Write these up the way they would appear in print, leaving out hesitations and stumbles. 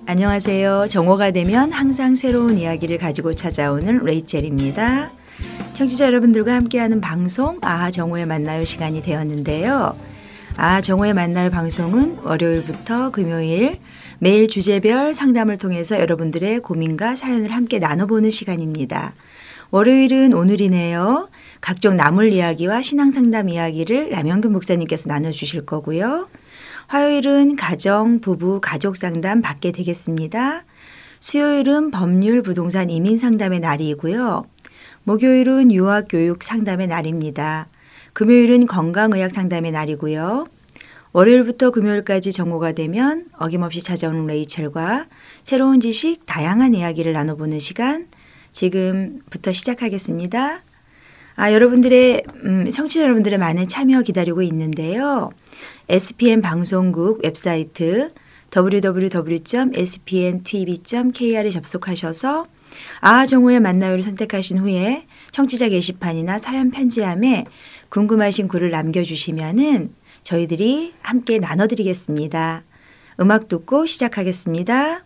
안녕하세요. 정오가 되면 항상 새로운 이야기를 가지고 찾아오는 레이첼입니다. 청취자 여러분들과 함께하는 방송 정오에 만나요 시간이 되었는데요. 정오에 만나요 방송은 월요일부터 금요일 매일 주제별 상담을 통해서 여러분들의 고민과 사연을 함께 나눠보는 시간입니다. 월요일은 오늘이네요. 각종 나물 이야기와 신앙상담 이야기를 남영균 목사님께서 나눠주실 거고요. 화요일은 가정, 부부, 가족 상담 받게 되겠습니다. 수요일은 법률, 부동산, 이민 상담의 날이고요. 목요일은 유학, 교육 상담의 날입니다. 금요일은 건강의학 상담의 날이고요. 월요일부터 금요일까지 정오가 되면 어김없이 찾아오는 레이첼과 새로운 지식, 다양한 이야기를 나눠보는 시간 지금부터 시작하겠습니다. 여러분들의 청취자 여러분들의 많은 참여 기다리고 있는데요. SPN 방송국 웹사이트 www.spntv.kr에 접속하셔서 정오에 만나요를 선택하신 후에 청취자 게시판이나 사연 편지함에 궁금하신 글을 남겨주시면은 저희들이 함께 나눠드리겠습니다. 음악 듣고 시작하겠습니다.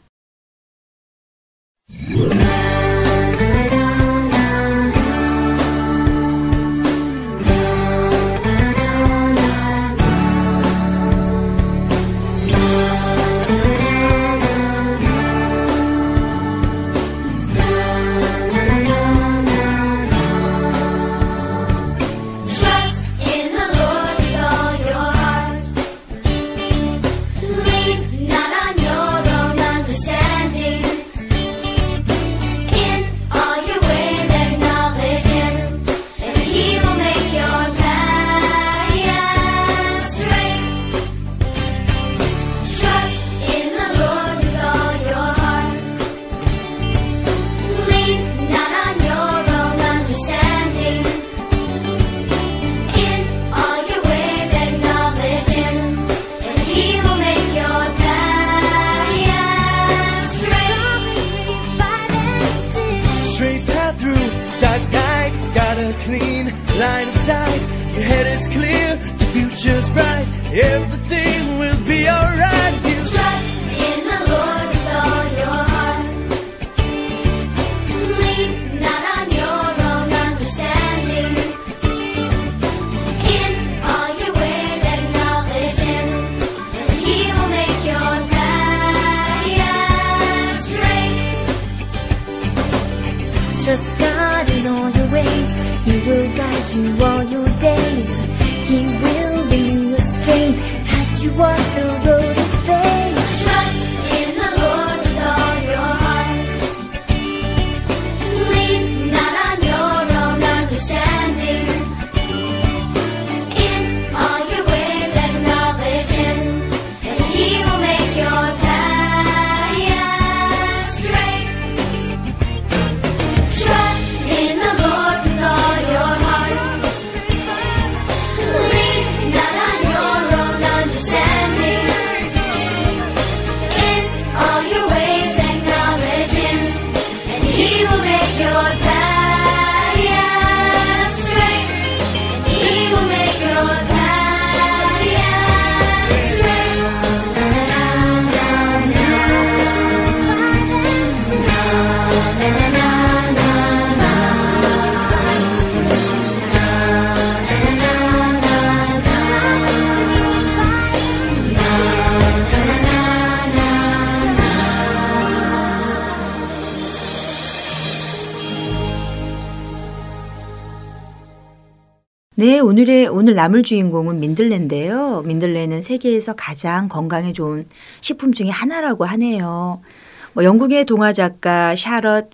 네, 오늘 나물 주인공은 민들레인데요. 민들레는 세계에서 가장 건강에 좋은 식품 중에 하나라고 하네요. 영국의 동화 작가 샤럿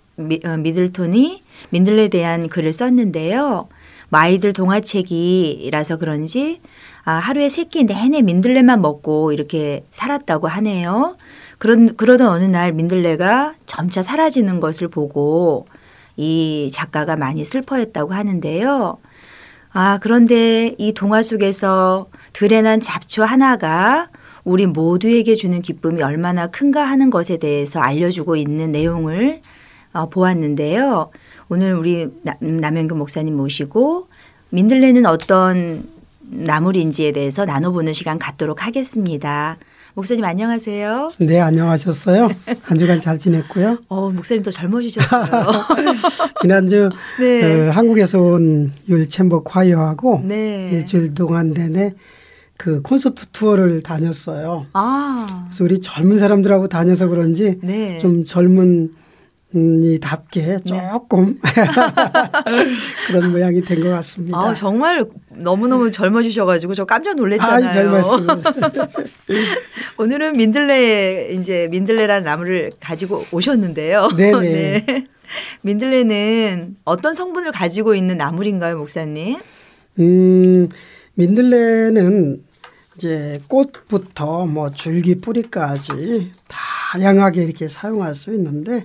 미들톤이 민들레에 대한 글을 썼는데요. 아이들 동화책이라서 그런지 하루에 3끼 내내 민들레만 먹고 이렇게 살았다고 하네요. 그러던 어느 날 민들레가 점차 사라지는 것을 보고 이 작가가 많이 슬퍼했다고 하는데요. 그런데 이 동화 속에서 들에 난 잡초 하나가 우리 모두에게 주는 기쁨이 얼마나 큰가 하는 것에 대해서 알려주고 있는 내용을 보았는데요. 오늘 우리 남영균 목사님 모시고 민들레는 어떤 나물인지에 대해서 나눠보는 시간 갖도록 하겠습니다. 목사님 안녕하세요. 네, 안녕하셨어요. 한 주간 잘 지냈고요. 목사님 더 젊어지셨어요. 지난주 네. 한국에서 온 율챔버 콰이어하고 네. 일주일 동안 내내 그 콘서트 투어를 다녔어요. 그래서 우리 젊은 사람들하고 다녀서 그런지 네. 좀 젊은 이답게 조금 그런 모양이 된 것 같습니다. 정말 너무너무 젊어지셔가지고 저 깜짝 놀랐잖아요. 별 말씀을. 오늘은 민들레라는 나무를 가지고 오셨는데요. 네네. 네. 민들레는 어떤 성분을 가지고 있는 나물인가요, 목사님? 민들레는 이제 꽃부터 뭐 줄기 뿌리까지 다양하게 이렇게 사용할 수 있는데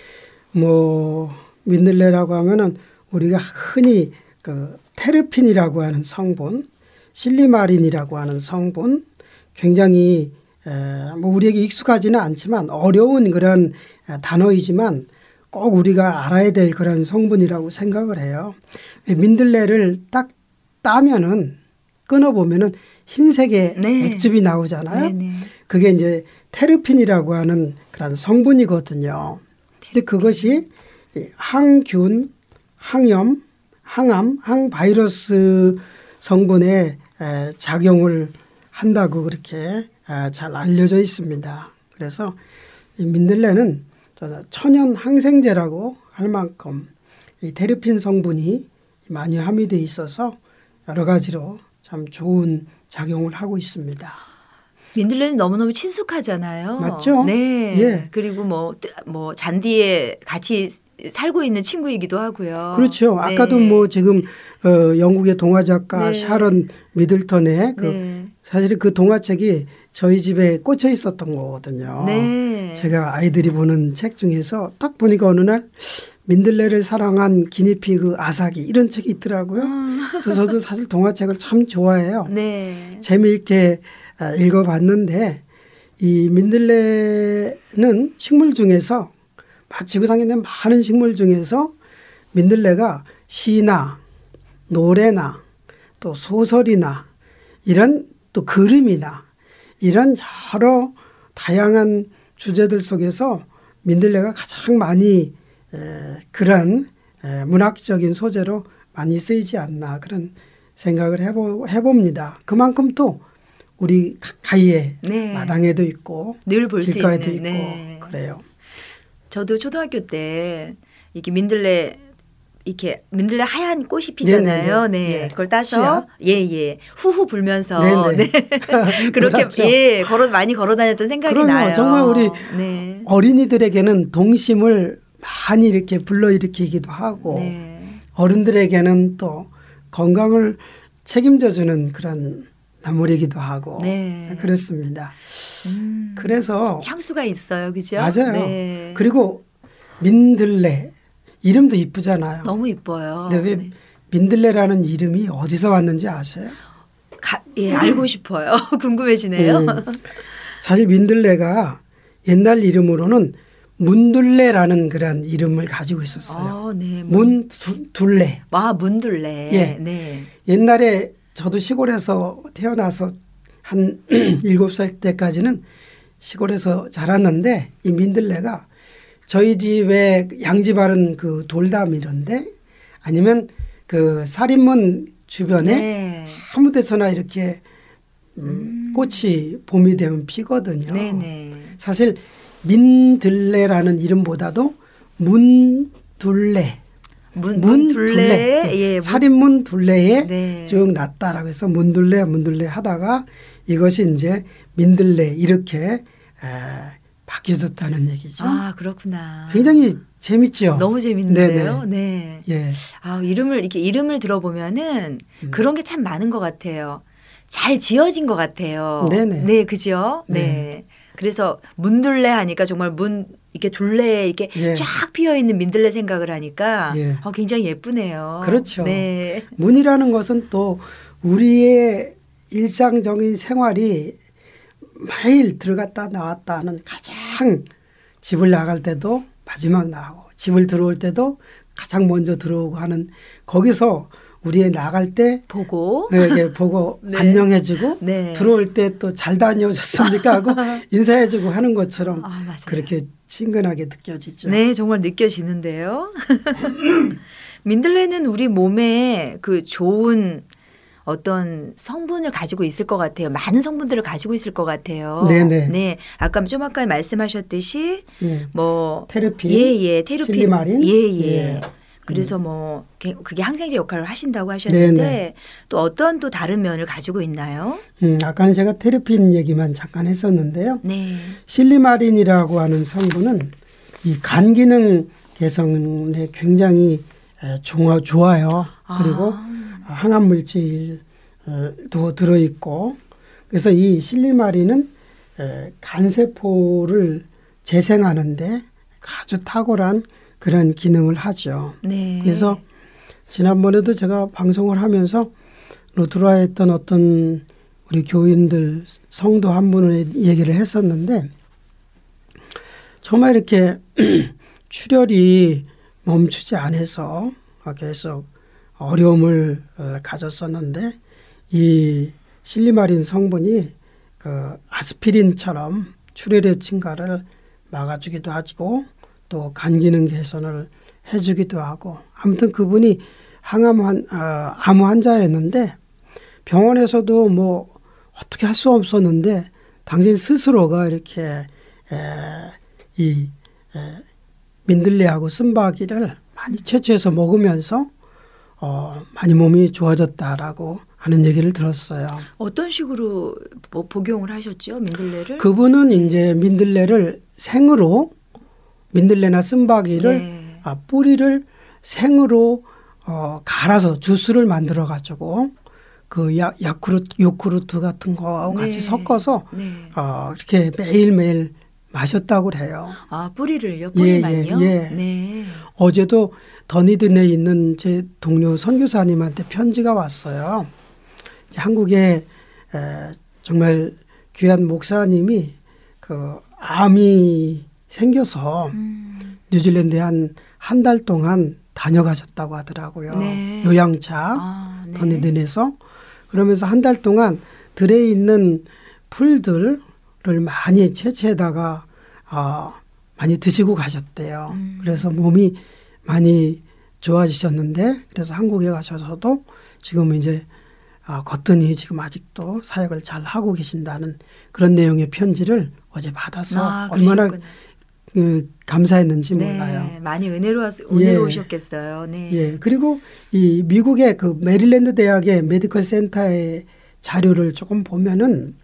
뭐 민들레라고 하면은 우리가 흔히 그 테르핀이라고 하는 성분, 실리마린이라고 하는 성분, 굉장히 뭐 우리에게 익숙하지는 않지만 어려운 그런 단어이지만 꼭 우리가 알아야 될 그런 성분이라고 생각을 해요. 민들레를 딱 따면은 끊어보면은 흰색의 네. 액즙이 나오잖아요. 네네. 그게 이제 테르핀이라고 하는 그런 성분이거든요. 근데 그것이 항균, 항염, 항암, 항바이러스 성분에 작용을 한다고 그렇게 잘 알려져 있습니다. 그래서 이 민들레는 천연 항생제라고 할 만큼 이 테르핀 성분이 많이 함유되어 있어서 여러 가지로 참 좋은 작용을 하고 있습니다. 민들레는 너무너무 친숙하잖아요. 맞죠? 네. 예. 그리고 뭐 잔디에 같이 살고 있는 친구이기도 하고요. 그렇죠. 네. 아까도 뭐 지금 영국의 동화 작가 네. 샤론 미들턴의 네. 사실 그 동화책이 저희 집에 꽂혀 있었던 거거든요. 네. 제가 아이들이 보는 책 중에서 딱 보니까 어느 날 민들레를 사랑한 기니피그 아사기 이런 책이 있더라고요. 그래서 저도 사실 동화책을 참 좋아해요. 네. 재미있게 읽어봤는데 이 민들레는 식물 중에서 지구상에 있는 많은 식물 중에서 민들레가 시나 노래나 또 소설이나 이런 또 그림이나 이런 여러 다양한 주제들 속에서 민들레가 가장 많이 그런 문학적인 소재로 많이 쓰이지 않나 그런 생각을 해봅니다. 그만큼 또 우리 가까이에 네. 마당에도 있고 늘 볼 수 길가에도 있는. 있고 네. 그래요. 저도 초등학교 때 이렇게 민들레 하얀 꽃이 피잖아요. 네네네. 네, 예. 그걸 따서 예 후후 불면서 네네. 네. 그렇게 그렇죠. 많이 걸어 다녔던 생각이 그럼요. 나요. 정말 우리 네. 어린이들에게는 동심을 많이 이렇게 불러일으키기도 하고 네. 어른들에게는 또 건강을 책임져주는 그런 나물이기도 하고 네. 그렇습니다. 그래서 향수가 있어요, 그죠? 맞아요. 네. 그리고 민들레 이름도 이쁘잖아요. 너무 이뻐요. 근데 왜 네. 민들레라는 이름이 어디서 왔는지 아세요? 알고 싶어요. 궁금해지네요. 사실 민들레가 옛날 이름으로는 문둘레라는 그런 이름을 가지고 있었어요. 네. 문둘레. 문둘레. 예. 네. 옛날에 저도 시골에서 태어나서 한 7살 때까지는 시골에서 자랐는데 이 민들레가 저희 집에 양지바른 그 돌담이런데 아니면 그 살인문 주변에 네. 아무 데서나 이렇게 꽃이 봄이 되면 피거든요. 네네. 사실 민들레라는 이름보다도 문둘레. 문둘레. 예. 살인문 둘레에 네. 쭉 났다라고 해서 문둘레 하다가 이것이 이제 민들레 이렇게 바뀌어졌다는 얘기죠. 그렇구나. 굉장히 재밌죠. 너무 재밌는데요. 네. 예. 이름을 들어보면은 그런 게 참 많은 것 같아요. 잘 지어진 것 같아요. 네네. 네, 그죠? 네. 네. 그래서 문둘레 하니까 정말 이렇게 둘레에 이렇게 예. 쫙 피어 있는 민들레 생각을 하니까 예. 굉장히 예쁘네요. 그렇죠. 네. 문이라는 것은 또 우리의 일상적인 생활이 매일 들어갔다 나왔다 하는 가장 집을 나갈 때도 마지막 나가고 집을 들어올 때도 가장 먼저 들어오고 하는 거기서 우리 애 나갈 때 보고 이렇게 보고 네. 안녕해주고 네. 들어올 때 또 잘 다녀오셨습니까 하고 인사해주고 하는 것처럼 맞아요. 그렇게 친근하게 느껴지죠. 네, 정말 느껴지는데요. 민들레는 우리 몸에 그 좋은 어떤 성분을 가지고 있을 것 같아요. 많은 성분들을 가지고 있을 것 같아요. 네네. 네, 아까 좀 아까 말씀하셨듯이 뭐 테르핀, 예예, 테르핀, 실리마린, 예예. 그래서 뭐 그게 항생제 역할을 하신다고 하셨는데 네네. 또 어떤 또 다른 면을 가지고 있나요? 아까는 제가 테르핀 얘기만 잠깐 했었는데요. 네. 실리마린이라고 하는 성분은 이 간 기능 개선에 굉장히 좋아요. 그리고 항암 물질도 들어있고 그래서 이 실리마린은 간세포를 재생하는데 아주 탁월한 그런 기능을 하죠. 네. 그래서 지난번에도 제가 방송을 하면서 로트루아에 있던 어떤 우리 교인들 성도 한 분의 얘기를 했었는데 정말 이렇게 출혈이 멈추지 않아서 계속 어려움을 가졌었는데 이 실리마린 성분이 그 아스피린처럼 출혈의 증가를 막아주기도 하고 또 간 기능 개선을 해주기도 하고 아무튼 그분이 암 환자였는데 병원에서도 뭐 어떻게 할 수 없었는데 당신 스스로가 이렇게 민들레하고 쓴바귀를 많이 채취해서 먹으면서 많이 몸이 좋아졌다라고 하는 얘기를 들었어요. 어떤 식으로 복용을 하셨죠, 민들레를? 그분은 이제 민들레를 생으로 민들레나 쓴바귀를 네. 뿌리를 생으로 갈아서 주스를 만들어 가지고 그 요구르트 같은 거하고 같이 네. 섞어서 네. 이렇게 매일매일 마셨다고 그래요. 뿌리를요? 뿌리만요? 예. 네. 어제도 더니든에 있는 제 동료 선교사님한테 편지가 왔어요. 한국에 정말 귀한 목사님이 그 암이 생겨서 뉴질랜드에 한 달 동안 다녀가셨다고 하더라고요. 네. 요양차 네. 더니든에서. 그러면서 한 달 동안 들에 있는 풀들을 많이 채취해다가 많이 드시고 가셨대요. 그래서 몸이 많이 좋아지셨는데 그래서 한국에 가셔서도 지금 이제 거뜬히 지금 아직도 사역을 잘 하고 계신다는 그런 내용의 편지를 어제 받아서 얼마나 감사했는지 네. 몰라요. 많이 은혜로우셨겠어요. 네. 예. 그리고 이 미국의 그 메릴랜드 대학의 메디컬 센터의 자료를 조금 보면은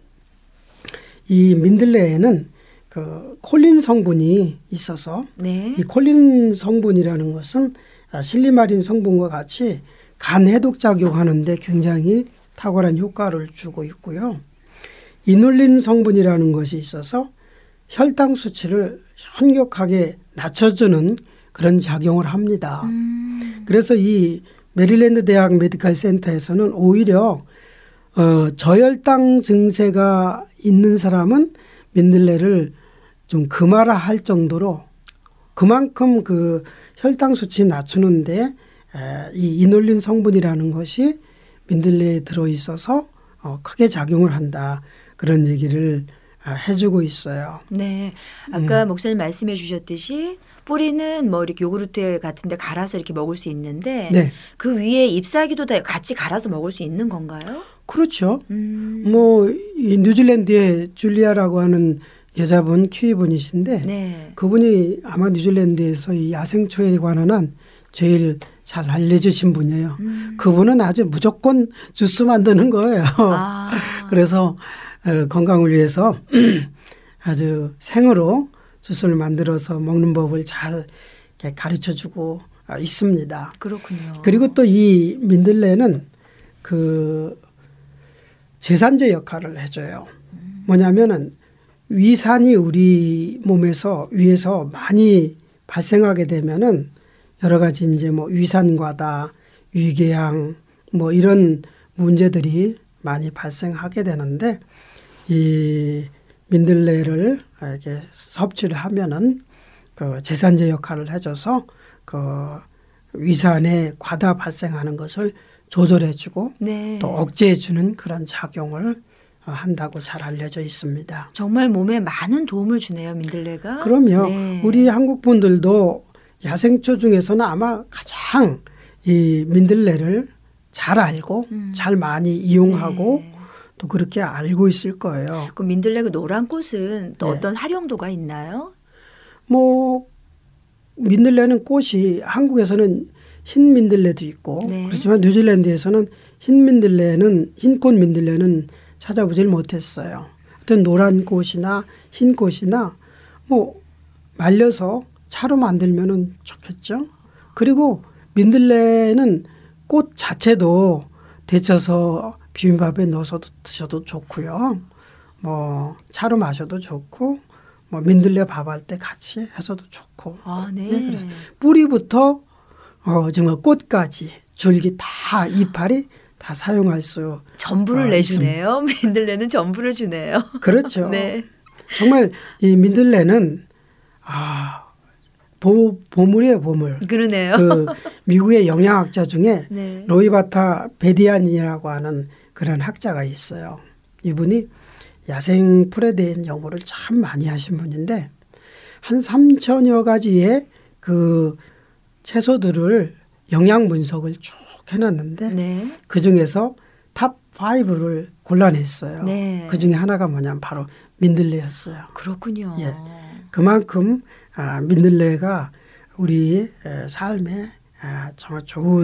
이 민들레에는 그 콜린 성분이 있어서 네. 이 콜린 성분이라는 것은 실리마린 성분과 같이 간 해독 작용하는데 굉장히 탁월한 효과를 주고 있고요. 이눌린 성분이라는 것이 있어서 혈당 수치를 현격하게 낮춰주는 그런 작용을 합니다. 그래서 이 메릴랜드 대학 메디컬 센터에서는 오히려 저혈당 증세가 있는 사람은 민들레를 좀 금하라 할 정도로 그만큼 그 혈당 수치 낮추는데 이 이놀린 성분이라는 것이 민들레에 들어있어서 크게 작용을 한다. 그런 얘기를 해주고 있어요. 네. 아까 목사님 말씀해 주셨듯이 뿌리는 뭐 이렇게 요구르트 같은 데 갈아서 이렇게 먹을 수 있는데 네. 그 위에 잎사귀도 다 같이 갈아서 먹을 수 있는 건가요? 그렇죠. 뭐 이 뉴질랜드의 줄리아라고 하는 여자분 키위분이신데 네. 그분이 아마 뉴질랜드에서 이 야생초에 관한 한 제일 잘 알려주신 분이에요. 그분은 아주 무조건 주스 만드는 거예요. 그래서 건강을 위해서 아주 생으로 주스를 만들어서 먹는 법을 잘 가르쳐주고 있습니다. 그렇군요. 그리고 또 이 민들레는 그 제산제 역할을 해줘요. 뭐냐면은 위산이 우리 몸에서 위에서 많이 발생하게 되면은 여러 가지 이제 뭐 위산과다, 위궤양 뭐 이런 문제들이 많이 발생하게 되는데 이 민들레를 이렇게 섭취를 하면은 그 제산제 역할을 해줘서 그 위산에 과다 발생하는 것을 조절해주고 네. 또 억제해주는 그런 작용을 한다고 잘 알려져 있습니다. 정말 몸에 많은 도움을 주네요, 민들레가. 그럼요. 네. 우리 한국 분들도 야생초 중에서는 아마 가장 이 민들레를 잘 알고 잘 많이 이용하고 네. 또 그렇게 알고 있을 거예요. 그 민들레 그 노란 꽃은 또 네. 어떤 활용도가 있나요? 뭐 민들레는 꽃이 한국에서는 흰 민들레도 있고 네. 그렇지만 뉴질랜드에서는 흰꽃 민들레는 찾아보질 못했어요. 어떤 노란 꽃이나 흰 꽃이나 뭐 말려서 차로 만들면은 좋겠죠. 그리고 민들레는 꽃 자체도 데쳐서 비빔밥에 넣어서 드셔도 좋고요. 뭐 차로 마셔도 좋고 뭐 민들레 밥할 때 같이 해서도 좋고. 아, 네. 네, 그래서 뿌리부터 정말 꽃까지 줄기 다 이파리 다 사용할 수 전부를 내주네요. 민들레는 전부를 주네요. 그렇죠. 네. 정말 이 민들레는 보물이에요, 보물. 그러네요. 그 미국의 영양학자 중에 네. 로이바타 베디안이라고 하는 그런 학자가 있어요. 이분이 야생 풀에 대한 연구를 참 많이 하신 분인데 한 3천여 가지의 그 채소들을 영양 분석을 쭉 해놨는데 네. 그중에서 탑 5를 골라냈어요. 네. 그중에 하나가 뭐냐면 바로 민들레였어요. 그렇군요. 예. 그만큼 민들레가 우리 삶에 정말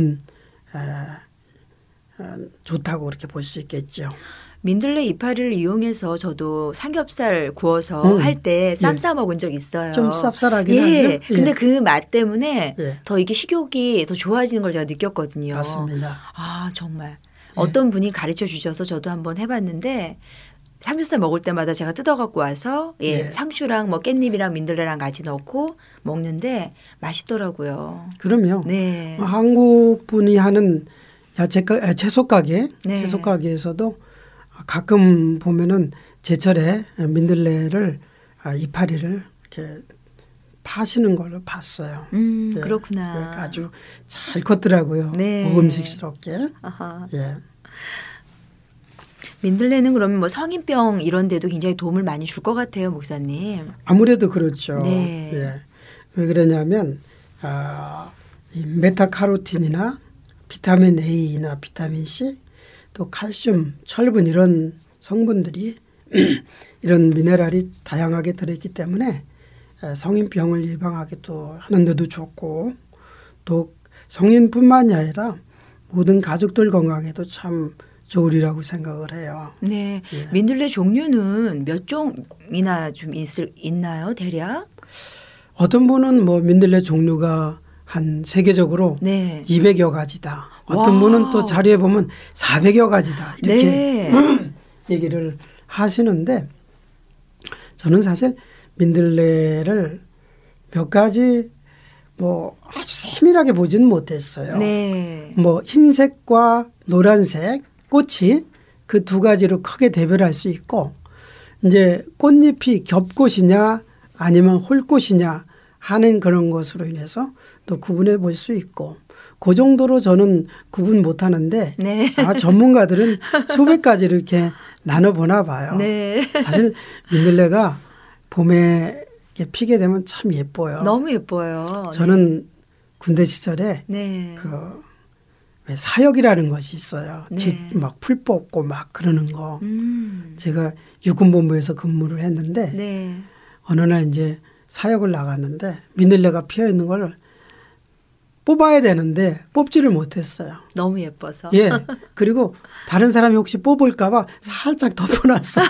좋다고 그렇게 볼 수 있겠죠. 민들레 이파리를 이용해서 저도 삼겹살 구워서 할 때 쌈 싸 먹은 적 있어요. 좀 쌉쌀하긴 예. 하죠. 근데 그 맛 때문에 예. 더 이게 식욕이 더 좋아지는 걸 제가 느꼈거든요. 맞습니다. 아, 정말. 어떤 분이 가르쳐 주셔서 저도 한번 해봤는데 삼겹살 먹을 때마다 제가 뜯어갖고 와서 예. 상추랑 뭐 깻잎이랑 민들레랑 같이 넣고 먹는데 맛있더라고요. 그럼요. 네. 한국 분이 하는 채소 가게, 네. 채소 가게에서도 가끔 보면은 제철에 민들레를 이파리를 이렇게 파시는 걸 봤어요. 예. 그렇구나. 예, 아주 잘 컸더라고요. 네. 먹음직스럽게. 아하. 예. 민들레는 그러면 뭐 성인병 이런 데도 굉장히 도움을 많이 줄 것 같아요, 목사님. 아무래도 그렇죠. 네. 예. 왜 그러냐면 이 베타카로틴이나 비타민 A나 비타민 C 또 칼슘, 철분 이런 성분들이 이런 미네랄이 다양하게 들어있기 때문에 성인병을 예방하기도 하는데도 좋고 또 성인뿐만이 아니라 모든 가족들 건강에도 참 좋으리라고 생각을 해요. 네. 예. 민들레 종류는 몇 종이나 좀 있나요, 대략? 어떤 분은 뭐 민들레 종류가 한 세계적으로 네. 200여 가지다. 어떤 와우. 분은 또 자료에 보면 400여 가지다. 이렇게 네. 얘기를 하시는데 저는 사실 민들레를 몇 가지 뭐 아주 세밀하게 보지는 못했어요. 네. 뭐 흰색과 노란색 꽃이 그 두 가지로 크게 대별할 수 있고 이제 꽃잎이 겹꽃이냐 아니면 홀꽃이냐 하는 그런 것으로 인해서 또 구분해 볼 수 있고 그 정도로 저는 구분 못 하는데 네. 전문가들은 수백 가지를 이렇게 나눠보나 봐요. 네. 사실 민들레가 봄에 이렇게 피게 되면 참 예뻐요. 너무 예뻐요. 저는 군대 시절에 네. 왜 사역이라는 것이 있어요. 네. 막 풀 뽑고 막 그러는 거. 음. 제가 육군본부에서 근무를 했는데 네. 어느 날 이제 사역을 나갔는데 민들레가 피어 있는 걸 뽑아야 되는데 뽑지를 못했어요. 너무 예뻐서. 예. 그리고 다른 사람이 혹시 뽑을까 봐 살짝 덮어놨어요.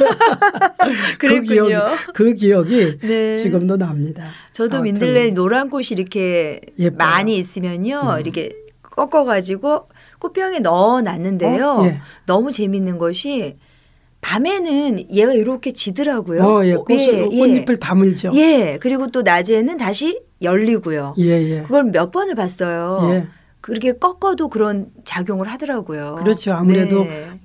그랬군요. 그 기억이 네. 지금도 납니다. 저도 아무튼 민들레 노란 꽃이 이렇게 예뻐요. 많이 있으면요. 이렇게 꺾어가지고 꽃병에 넣어놨는데요. 예. 너무 재밌는 것이 밤에는 얘가 이렇게 지더라고요. 예. 꽃잎을 다물죠. 예. 그리고 또 낮에는 다시 열리고요. 예, 예. 그걸 몇 번을 봤어요. 예. 그렇게 꺾어도 그런 작용을 하더라고요. 그렇죠. 아무래도 네.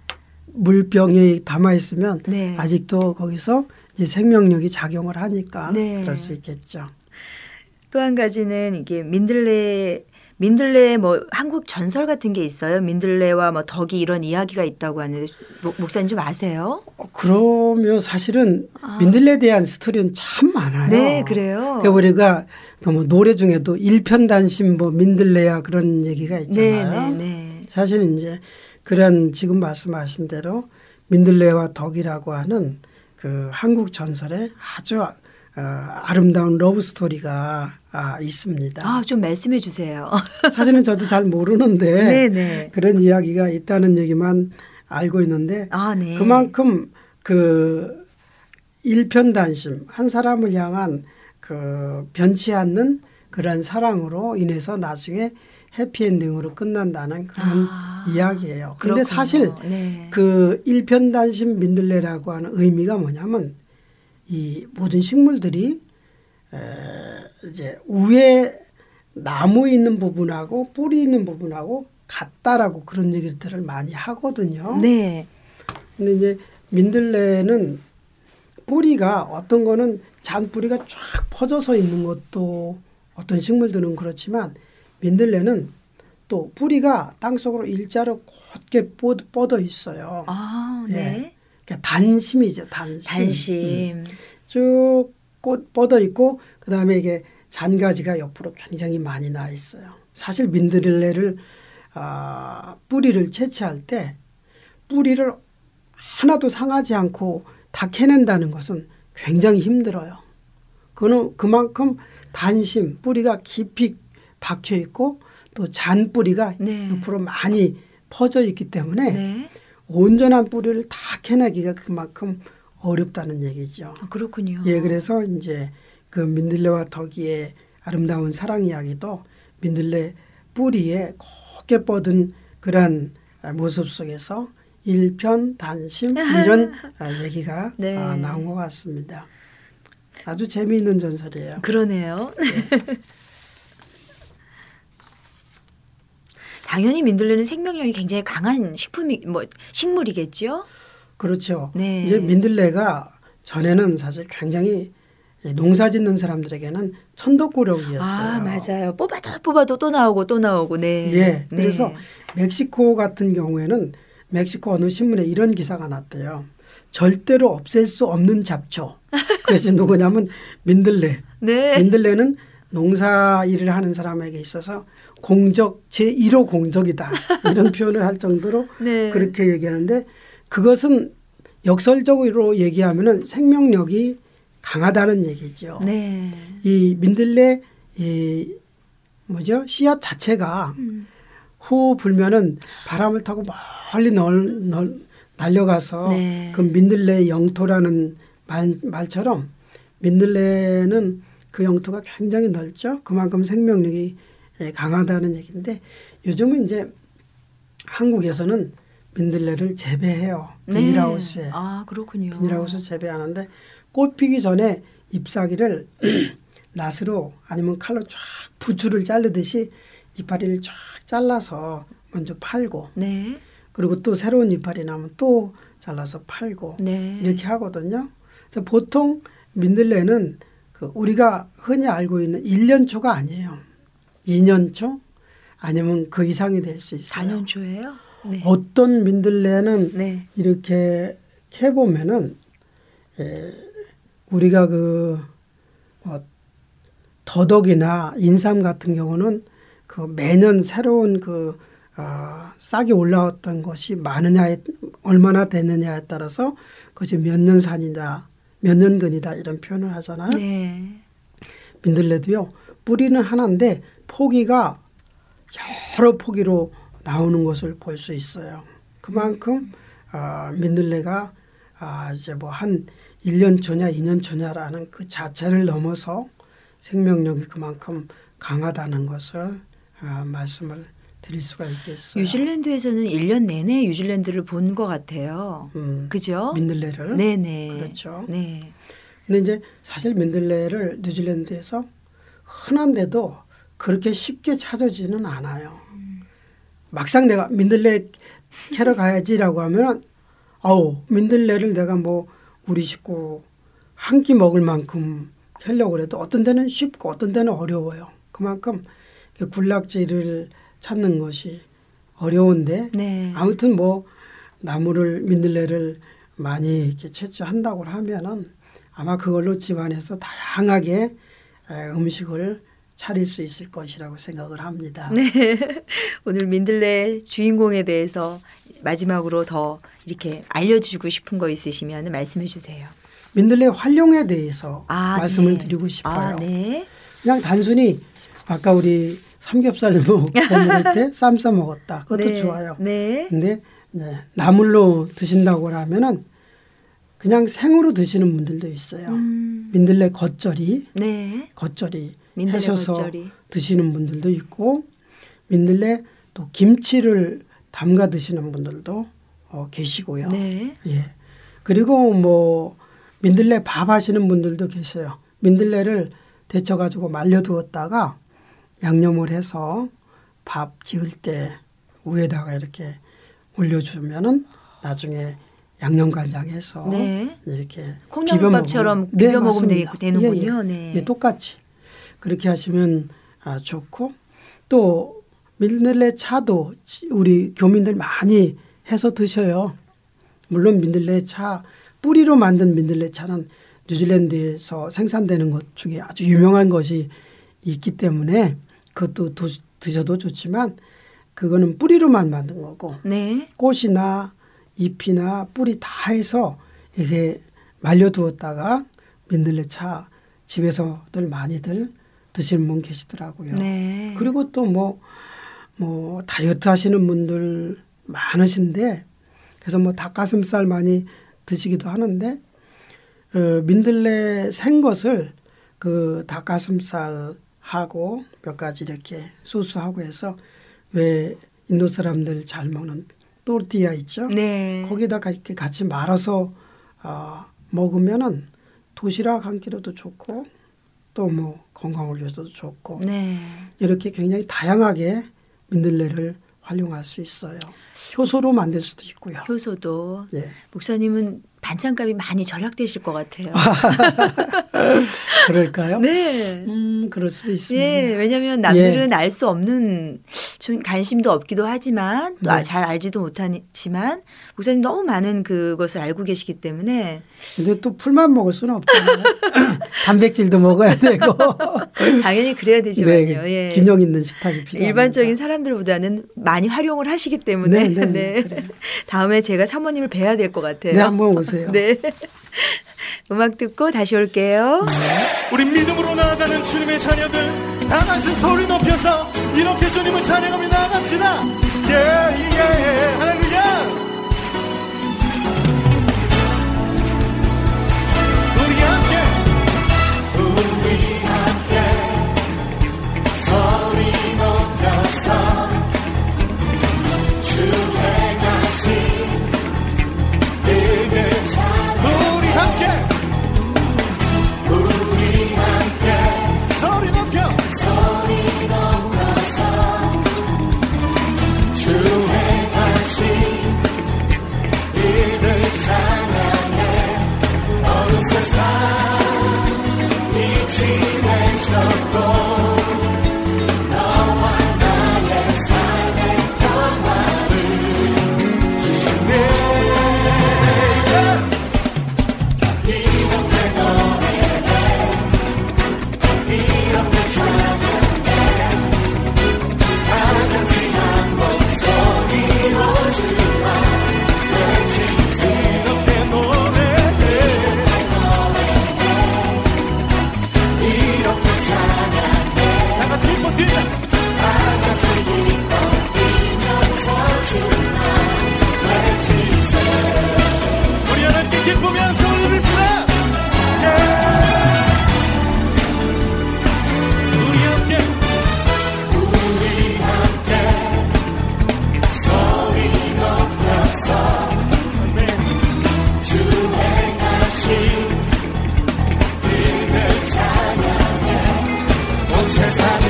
물병에 담아 있으면 네. 아직도 거기서 이제 생명력이 작용을 하니까 네. 그럴 수 있겠죠. 또 한 가지는 이게 민들레 민들레 뭐 한국 전설 같은 게 있어요. 민들레와 뭐 덕이 이런 이야기가 있다고 하는데 목사님 좀 아세요? 그러면 사실은 민들레에 대한 스토리는 참 많아요. 네, 그래요. 우리가 뭐 노래 중에도 일편단심 뭐 민들레야 그런 얘기가 있잖아요. 네. 사실은 이제 그런 지금 말씀하신 대로 민들레와 덕이라고 하는 그 한국 전설의 아주 아름다운 러브 스토리가 있습니다. 좀 말씀해 주세요. 사실은 저도 잘 모르는데 네네. 그런 이야기가 있다는 얘기만 알고 있는데 네. 그만큼 그 일편단심 한 사람을 향한 그 변치 않는 그런 사랑으로 인해서 나중에 해피엔딩으로 끝난다는 그런 이야기예요. 그런데 사실 네. 그 일편단심 민들레라고 하는 의미가 뭐냐면 이 모든 식물들이 이제 위에 나무 있는 부분하고 뿌리 있는 부분하고 같다라고 그런 얘기들을 많이 하거든요. 네. 근데 이제 민들레는 뿌리가 어떤 거는 잔뿌리가 쫙 퍼져서 있는 것도 어떤 식물들은 그렇지만 민들레는 또 뿌리가 땅속으로 일자로 곧게 뻗어 있어요. 네. 예. 그러니까 단심이죠. 단심. 쭉 뻗어 있고 그다음에 이게 잔가지가 옆으로 굉장히 많이 나 있어요. 사실 민들레를 뿌리를 채취할 때 뿌리를 하나도 상하지 않고 다 캐낸다는 것은 굉장히 힘들어요. 그는 그만큼 단심 뿌리가 깊이 박혀 있고 또 잔뿌리가 옆으로 많이 퍼져 있기 때문에 온전한 뿌리를 다 캐내기가 그만큼 어렵다는 얘기죠. 그렇군요. 예, 그래서 이제 그 민들레와 덕이의 아름다운 사랑 이야기도 민들레 뿌리에 곱게 뻗은 그런 모습 속에서 일편단심 이런 얘기가 나온 것 같습니다. 아주 재미있는 전설이에요. 그러네요. 네. 당연히 민들레는 생명력이 굉장히 강한 식물이겠죠? 그렇죠. 네. 이제 민들레가 전에는 사실 굉장히 농사 짓는 사람들에게는 천덕꾸러기였어요. 맞아요. 뽑아도 또 나오고. 네. 예. 그래서 멕시코 같은 경우에는 멕시코 어느 신문에 이런 기사가 났대요. 절대로 없앨 수 없는 잡초. 그래서 누구냐면 민들레. 네. 민들레는 농사 일을 하는 사람에게 있어서 공적 제1호 공적이다. 이런 표현을 할 정도로 그렇게 얘기하는데 그것은 역설적으로 얘기하면은 생명력이 강하다는 얘기죠. 네. 이 민들레 씨앗 자체가 후 불면은 바람을 타고 멀리 날려가서 그 민들레 영토라는 말처럼 민들레는 그 영토가 굉장히 넓죠. 그만큼 생명력이 강하다는 얘기인데 요즘은 이제 한국에서는 민들레를 재배해요. 비닐하우스에. 그렇군요. 비닐하우스 재배하는데 꽃 피기 전에 잎사귀를 낫으로 아니면 칼로 쫙 부추를 자르듯이 이파리를 쫙 잘라서 먼저 팔고 그리고 또 새로운 이파리 나면 또 잘라서 팔고 이렇게 하거든요. 그래서 보통 민들레는 그 우리가 흔히 알고 있는 1년초가 아니에요. 2년초 아니면 그 이상이 될 수 있어요. 4년초예요? 네. 어떤 민들레는 이렇게 캐보면은 우리가 더덕이나 인삼 같은 경우는 그 매년 새로운 싹이 올라왔던 것이 많으냐에 얼마나 됐느냐에 따라서 그것이 몇 년산이다, 몇 년근이다 이런 표현을 하잖아요. 민들레도요. 뿌리는 하나인데 포기가 여러 포기로 나오는 것을 볼 수 있어요. 그만큼 민들레가 이제 뭐 한 1년초냐 2년초냐라는 그 자체를 넘어서 생명력이 그만큼 강하다는 것을 말씀을 드릴 수가 있겠어요. 뉴질랜드에서는 1년 내내 뉴질랜드를 본 것 같아요. 그죠? 민들레를. 네네. 그렇죠. 네. 근데 이제 사실 민들레를 뉴질랜드에서 흔한데도 그렇게 쉽게 찾아지는 않아요. 막상 내가 민들레 캐러 가야지라고 하면 민들레를 내가 뭐 우리 식구 한 끼 먹을 만큼 캐려고 해도 어떤 데는 쉽고 어떤 데는 어려워요. 그만큼 군락지를 찾는 것이 어려운데 네. 아무튼 뭐 나무를 민들레를 많이 이렇게 채취한다고 하면은 아마 그걸로 집안에서 다양하게 음식을 차릴 수 있을 것이라고 생각을 합니다. 네. 오늘 민들레 주인공에 대해서 마지막으로 더 이렇게 알려주고 싶은 거 있으시면 말씀해 주세요. 민들레 활용에 대해서 말씀을 네. 드리고 싶어요. 네. 그냥 단순히 아까 우리 삼겹살 먹을 때 쌈 싸 먹었다. 그것도 네. 좋아요. 네. 근데 나물로 드신다고 하면은 그냥 생으로 드시는 분들도 있어요. 민들레 겉절이, 네. 겉절이 민들레 하셔서 겉절이. 드시는 분들도 있고 민들레 또 김치를 담가 드시는 분들도 계시고요. 네. 예. 그리고 뭐 민들레 밥 하시는 분들도 계세요. 민들레를 데쳐 가지고 말려 두었다가 양념을 해서 밥 지을 때 위에다가 이렇게 올려주면은 나중에 양념간장해서 네. 이렇게 콩나물밥처럼 비벼 먹으면 되는군요. 네. 예, 똑같이 그렇게 하시면 좋고 또 민들레 차도 우리 교민들 많이 해서 드셔요. 물론 민들레 차 뿌리로 만든 민들레 차는 뉴질랜드에서 생산되는 것 중에 아주 유명한 것이 있기 때문에 그것도 드셔도 좋지만 그거는 뿌리로만 만든 거고 네. 꽃이나 잎이나 뿌리 다 해서 이렇게 말려두었다가 민들레 차 집에서들 많이들 드시는 분 계시더라고요. 네. 그리고 또 뭐 다이어트 하시는 분들 많으신데 그래서 뭐 닭가슴살 많이 드시기도 하는데 민들레 생것을 그 닭가슴살하고 몇 가지 이렇게 소스하고 해서 왜 인도 사람들 잘 먹는 또르띠아 있죠? 네. 거기다가 이렇게 같이 말아서 먹으면은 도시락 한 끼로도 좋고 또 뭐 건강을 위해서도 좋고 네. 이렇게 굉장히 다양하게 민들레를 활용할 수 있어요. 효소로 만들 수도 있고요. 효소도. 예. 목사님은 반찬값이 많이 절약되실 것 같아요. 그럴까요? 네. 그럴 수도 있습니다. 예, 왜냐하면 남들은 알 수 없는 좀 관심도 없기도 하지만 또 네. 잘 알지도 못하지만 목사님 너무 많은 그것을 알고 계시기 때문에 근데 또 풀만 먹을 수는 없잖아요. 단백질도 먹어야 되고. 당연히 그래야 되지만요. 네, 예. 균형 있는 식탁이 필요합니다. 일반적인 사람들보다는 많이 활용을 하시기 때문에 네. 그래요. 다음에 제가 사모님을 뵈야 될 것 같아요. 네, 한번 오세요. 네. 음악 듣고 다시 올게요. 우리 믿음으로 나아가는 주님의 자녀들 다 같이 소리 높여서 이렇게 주님을 찬양하며 나아갑시다. 할렐루야. 우리 함께 소리 높여서 주 행하신 일들 우리 함께 소리 높여서 주 행하신 일들 찬양해 어느 세상 빛이 되셨고 너와 나의 삶의 평화를 주시네 이렇게 노래해 이렇게 찬양해 하나같이 한 목소리로 주만 외치세 이렇게 노래해 이렇게 찬양해 다같이 기뻐 뛰자 다같이 기뻐 뛰면서 주만 외치세 우리 하나님께 기쁘면서 우리를 치라 우리 함께 소리 높여서 주 행하신 일들 찬양해 온 세상을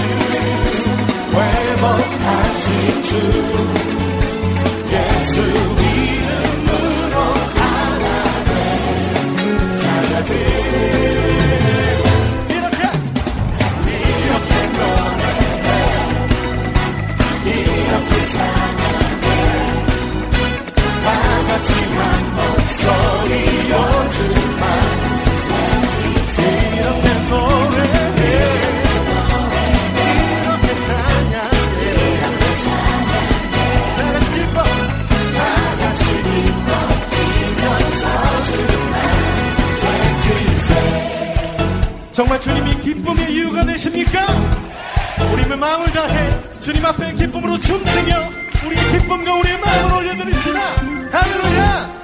회복하신 주 예수 이름으로 하나 정말 주님이 기쁨의 이유가 되십니까? 우리는 마음을 다해 주님 앞에 기쁨으로 춤추며 우리의 기쁨과 우리의 마음을 올려드립시다. 할렐루야.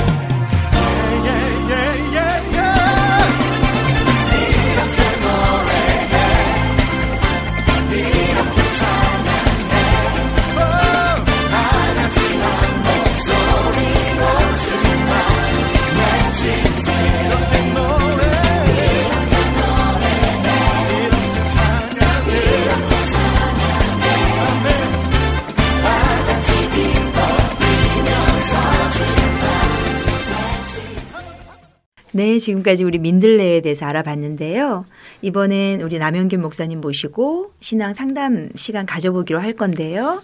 네, 지금까지 우리 민들레에 대해서 알아봤는데요. 이번엔 우리 남영균 목사님 모시고 신앙 상담 시간 가져보기로 할 건데요.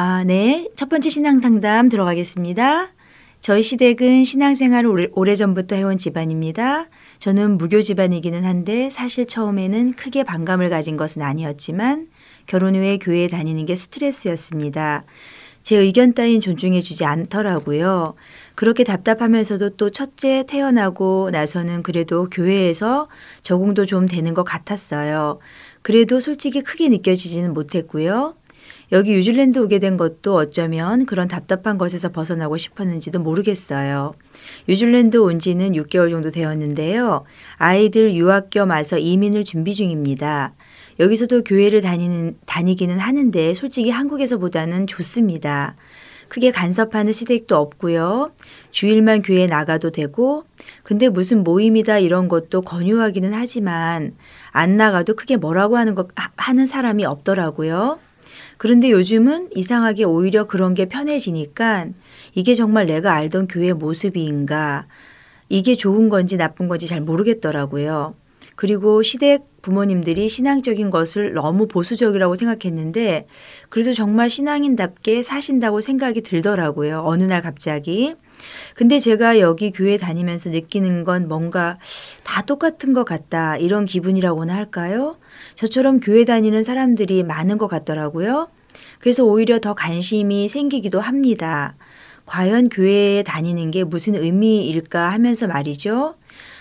네. 첫 번째 신앙 상담 들어가겠습니다. 저희 시댁은 신앙생활을 오래전부터 해온 집안입니다. 저는 무교 집안이기는 한데 사실 처음에는 크게 반감을 가진 것은 아니었지만 결혼 후에 교회에 다니는 게 스트레스였습니다. 제 의견 따윈 존중해 주지 않더라고요. 그렇게 답답하면서도 또 첫째 태어나고 나서는 그래도 교회에서 적응도 좀 되는 것 같았어요. 그래도 솔직히 크게 느껴지지는 못했고요. 여기 뉴질랜드 오게 된 것도 어쩌면 그런 답답한 것에서 벗어나고 싶었는지도 모르겠어요. 뉴질랜드 온 지는 6개월 정도 되었는데요. 아이들 유학 겸 와서 이민을 준비 중입니다. 여기서도 교회를 다니기는 하는데 솔직히 한국에서보다는 좋습니다. 크게 간섭하는 시댁도 없고요. 주일만 교회 나가도 되고 근데 무슨 모임이다 이런 것도 권유하기는 하지만 안 나가도 크게 뭐라고 하는 사람이 없더라고요. 그런데 요즘은 이상하게 오히려 그런 게 편해지니까 이게 정말 내가 알던 교회 모습인가 이게 좋은 건지 나쁜 건지 잘 모르겠더라고요. 그리고 시댁 부모님들이 신앙적인 것을 너무 보수적이라고 생각했는데 그래도 정말 신앙인답게 사신다고 생각이 들더라고요. 어느 날 갑자기. 근데 제가 여기 교회 다니면서 느끼는 건 뭔가 다 똑같은 것 같다. 이런 기분이라고나 할까요? 저처럼 교회 다니는 사람들이 많은 것 같더라고요. 그래서 오히려 더 관심이 생기기도 합니다. 과연 교회에 다니는 게 무슨 의미일까 하면서 말이죠.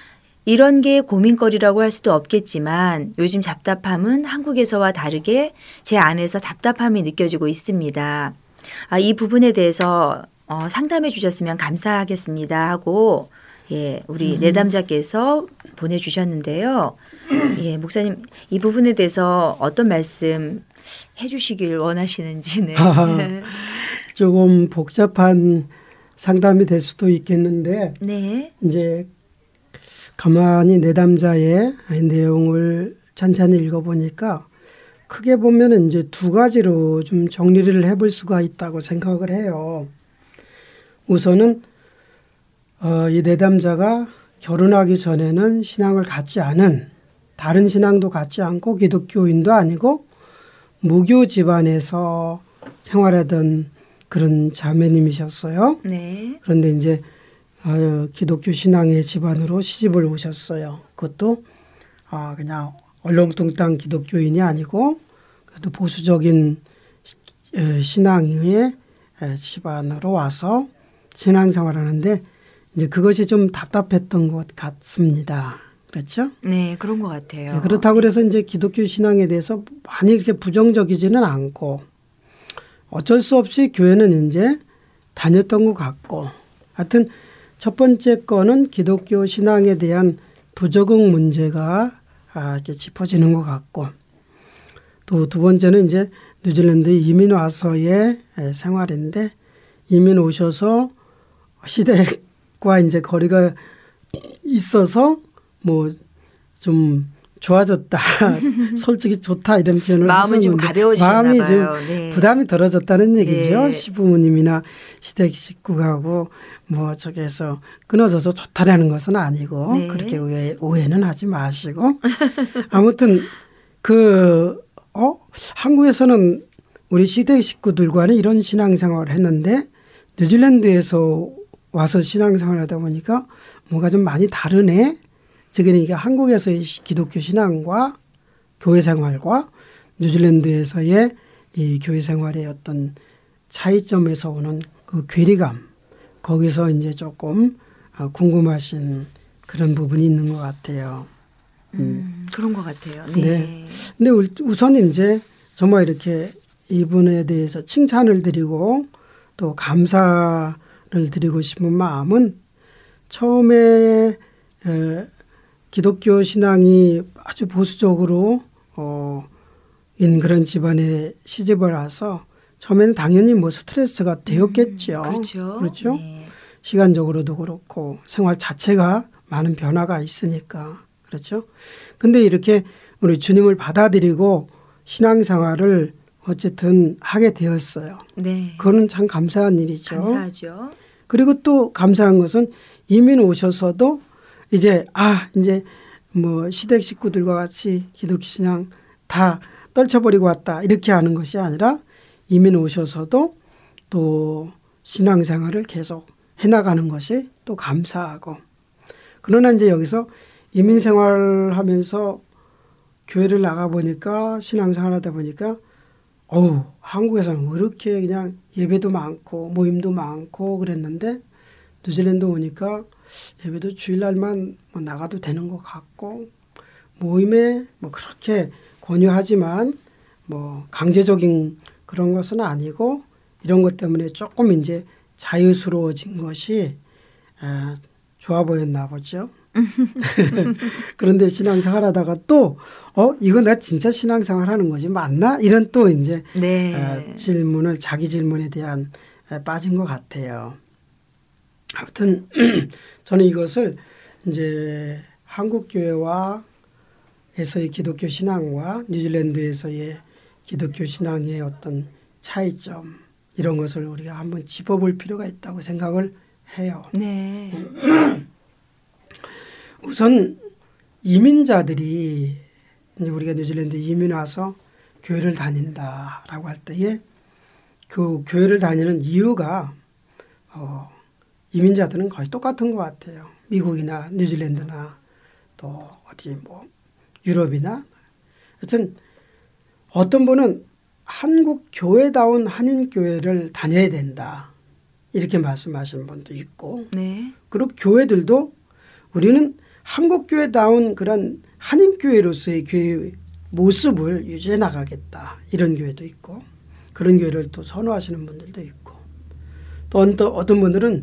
이런 게 고민거리라고 할 수도 없겠지만 요즘 답답함은 한국에서와 다르게 제 안에서 답답함이 느껴지고 있습니다. 이 부분에 대해서 상담해 주셨으면 감사하겠습니다 하고 우리 내담자께서 보내주셨는데요. 목사님 이 부분에 대해서 어떤 말씀 해주시길 원하시는지는. 조금 복잡한 상담이 될 수도 있겠는데 네. 이제 가만히 내담자의 내용을 찬찬히 읽어보니까 크게 보면 이제 두 가지로 좀 정리를 해볼 수가 있다고 생각을 해요. 우선은 이 내담자가 결혼하기 전에는 신앙을 갖지 않은 다른 신앙도 갖지 않고 기독교인도 아니고 무교 집안에서 생활하던 그런 자매님이셨어요. 네. 그런데 이제 기독교 신앙의 집안으로 시집을 오셨어요. 그것도 그냥 얼렁뚱땅 기독교인이 아니고 그래도 보수적인 신앙의 집안으로 와서 신앙생활하는데 이제 그것이 좀 답답했던 것 같습니다. 그렇죠? 네, 그런 것 같아요. 네, 그렇다고 그래서 이제 기독교 신앙에 대해서 많이 이렇게 부정적이지는 않고 어쩔 수 없이 교회는 이제 다녔던 것 같고 하여튼 첫 번째 거는 기독교 신앙에 대한 부적응 문제가 이렇게 짚어지는 것 같고 또 두 번째는 이제 뉴질랜드에 이민 와서의 생활인데 이민 오셔서 시댁과 이제 거리가 있어서 뭐 좀 좋아졌다. 솔직히 좋다 이런 표현을 마음은 좀 가벼워지셨나 마음이 봐요. 좀 네. 부담이 덜어졌다는 얘기죠. 네. 시부모님이나 시댁 식구하고 뭐 저기에서 끊어져서 좋다라는 것은 아니고 네. 그렇게 오해는 하지 마시고 아무튼 한국에서는 우리 시댁 식구들과는 이런 신앙생활을 했는데 뉴질랜드에서 와서 신앙생활을 하다 보니까 뭔가 좀 많이 다르네. 그러니까 한국에서의 기독교 신앙과 교회 생활과 뉴질랜드에서의 이 교회 생활의 어떤 차이점에서 오는 그 괴리감 거기서 이제 조금 궁금하신 그런 부분이 있는 것 같아요. 그런 것 같아요. 네. 네. 근데 우선 이제 정말 이렇게 이분에 대해서 칭찬을 드리고 또 감사를 드리고 싶은 마음은 처음에 기독교 신앙이 아주 보수적으로 인 그런 집안에 시집을 와서 처음에는 당연히 뭐 스트레스가 되었겠죠. 그렇죠. 네. 시간적으로도 그렇고 생활 자체가 많은 변화가 있으니까. 그렇죠. 근데 이렇게 우리 주님을 받아들이고 신앙생활을 어쨌든 하게 되었어요. 네. 그거는 참 감사한 일이죠. 감사하죠. 그리고 또 감사한 것은 이민 오셔서도 이제 뭐 시댁 식구들과 같이 기독교 신앙 다 떨쳐버리고 왔다 이렇게 하는 것이 아니라 이민 오셔서도 또 신앙생활을 계속 해나가는 것이 또 감사하고 그러나 이제 여기서 이민 생활하면서 교회를 나가 보니까 신앙생활하다 보니까 한국에서는 왜 이렇게 그냥 예배도 많고 모임도 많고 그랬는데 뉴질랜드 오니까 예배도 주일날만 뭐 나가도 되는 것 같고 모임에 뭐 그렇게 권유하지만 뭐 강제적인 그런 것은 아니고 이런 것 때문에 조금 이제 자유스러워진 것이 좋아 보였나 보죠. 그런데 신앙생활 하다가 또 이거 나 진짜 신앙생활 하는 거지 맞나? 이런 또 이제 네. 자기 질문에 대한 빠진 것 같아요. 아무튼 저는 이것을 이제 한국 교회와에서의 기독교 신앙과 뉴질랜드에서의 기독교 신앙의 어떤 차이점 이런 것을 우리가 한번 짚어볼 필요가 있다고 생각을 해요. 네. 우선 이민자들이 이제 우리가 뉴질랜드 이민 와서 교회를 다닌다라고 할 때에 그 교회를 다니는 이유가 이민자들은 거의 똑같은 것 같아요. 미국이나 뉴질랜드나 또 어디 뭐 유럽이나 하여튼 어떤 분은 한국 교회다운 한인 교회를 다녀야 된다 이렇게 말씀하시는 분도 있고 네. 그리고 교회들도 우리는 한국 교회다운 그런 한인 교회로서의 교회 모습을 유지해 나가겠다 이런 교회도 있고 그런 교회를 또 선호하시는 분들도 있고 또 어떤 분들은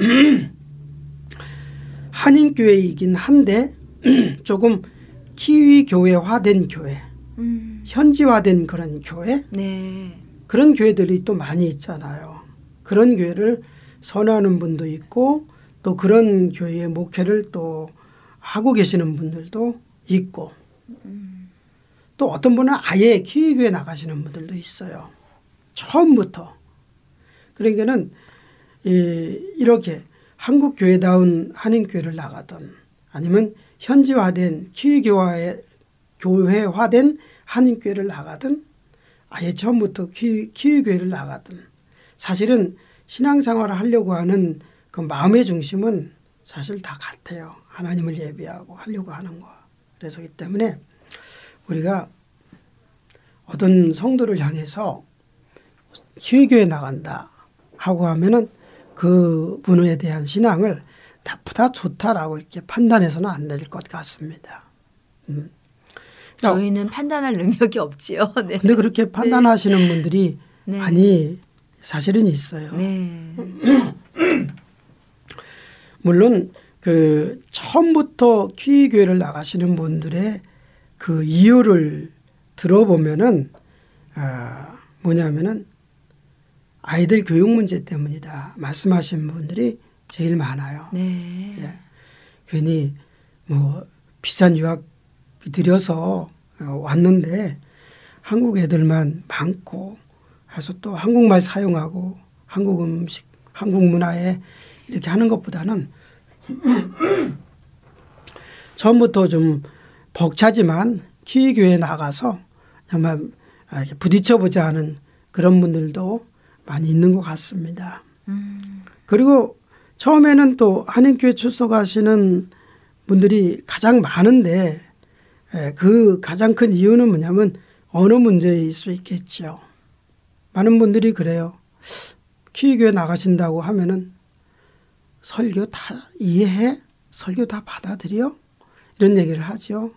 한인 교회이긴 한데 조금 키위 교회화된 교회, 현지화된 그런 교회, 네. 그런 교회들이 또 많이 있잖아요. 그런 교회를 선호하는 분도 있고 또 그런 교회의 목회를 또 하고 계시는 분들도 있고 또 어떤 분은 아예 키위 교회 나가시는 분들도 있어요. 처음부터. 그러니까는 이렇게 한국 교회다운 한인 교회를 나가든 아니면 현지화된 키위 교회화된 한인 교회를 나가든 아예 처음부터 키위 교회를 나가든 사실은 신앙생활을 하려고 하는 그 마음의 중심은 사실 다 같아요. 하나님을 예배하고 하려고 하는 거. 그래서기 때문에 우리가 어떤 성도를 향해서 희교에 나간다 하고 하면은 그 분에 대한 신앙을 나쁘다 좋다라고 이렇게 판단해서는 안 될 것 같습니다. 저희는 판단할 능력이 없지요. 네. 근데 그렇게 판단하시는 분들이 네. 많이 사실은 있어요. 네. 물론 그 처음부터 키위교회를 나가시는 분들의 그 이유를 들어보면은 뭐냐면은 아이들 교육 문제 때문이다 말씀하시는 분들이 제일 많아요. 네. 예. 괜히 뭐 비싼 유학비 들여서 왔는데 한국 애들만 많고 해서 또 한국말 사용하고 한국 음식, 한국 문화에 이렇게 하는 것보다는 처음부터 좀 벅차지만 키위교회에 나가서 정말 이렇게 부딪혀보자 하는 그런 분들도 많이 있는 것 같습니다. 그리고 처음에는 또 한인교회 출석하시는 분들이 가장 많은데 그 가장 큰 이유는 뭐냐면 언어 문제일 수 있겠죠. 많은 분들이 그래요. 키위교회 나가신다고 하면은 설교 다 이해해? 설교 다 받아들여? 이런 얘기를 하죠.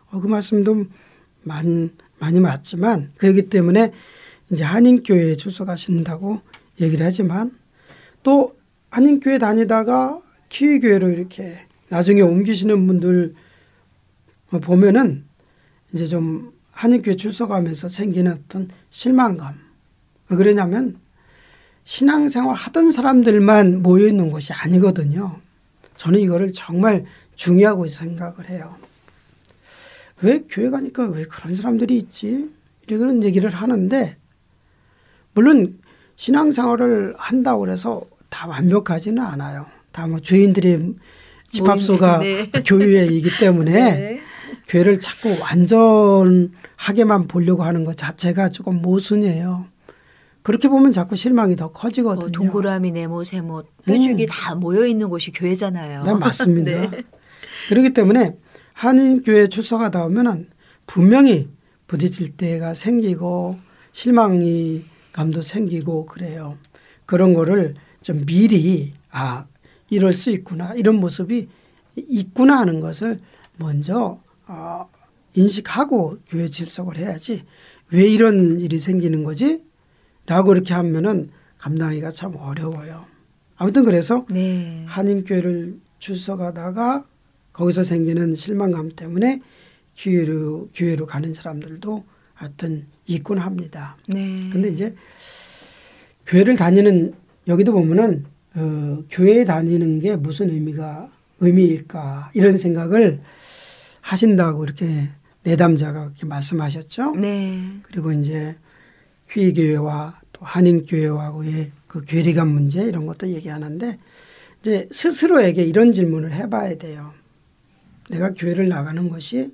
그 말씀도 많이 맞지만 그렇기 때문에 이제 한인교회에 출석하신다고 얘기를 하지만 또 한인교회 다니다가 키위교회로 이렇게 나중에 옮기시는 분들 보면은 이제 좀 한인교회 출석하면서 생기는 어떤 실망감. 왜 그러냐면 신앙생활 하던 사람들만 모여 있는 것이 아니거든요. 저는 이거를 정말 중요하고 생각을 해요. 왜 교회 가니까 왜 그런 사람들이 있지? 이런 얘기를 하는데 물론 신앙생활을 한다고 해서 다 완벽하지는 않아요. 다 뭐 죄인들의 집합소가 네. 교회이기 때문에 네. 교회를 자꾸 완전하게만 보려고 하는 것 자체가 조금 모순이에요. 그렇게 보면 자꾸 실망이 더 커지거든요. 동그라미, 네모, 세모, 뾰족이 다 모여 있는 곳이 교회잖아요. 네, 맞습니다. 네. 그렇기 때문에 한인교회 출석하다 보면 분명히 부딪힐 때가 생기고 실망이 감도 생기고 그래요. 그런 거를 좀 미리 이럴 수 있구나 이런 모습이 있구나 하는 것을 먼저 인식하고 교회 출석을 해야지 왜 이런 일이 생기는 거지? 라고 이렇게 하면은 감당하기가 참 어려워요. 아무튼 그래서 네. 한인교회를 출석하다가 거기서 생기는 실망감 때문에 교회로 가는 사람들도 하여튼 있곤 합니다. 네. 근데 이제 교회를 다니는 여기도 보면은 교회에 다니는 게 무슨 의미일까 이런 생각을 하신다고 이렇게 내담자가 그렇게 말씀하셨죠. 네. 그리고 이제 휘교회와 또 한인교회와의 그 괴리감 문제 이런 것도 얘기하는데 이제 스스로에게 이런 질문을 해봐야 돼요. 내가 교회를 나가는 것이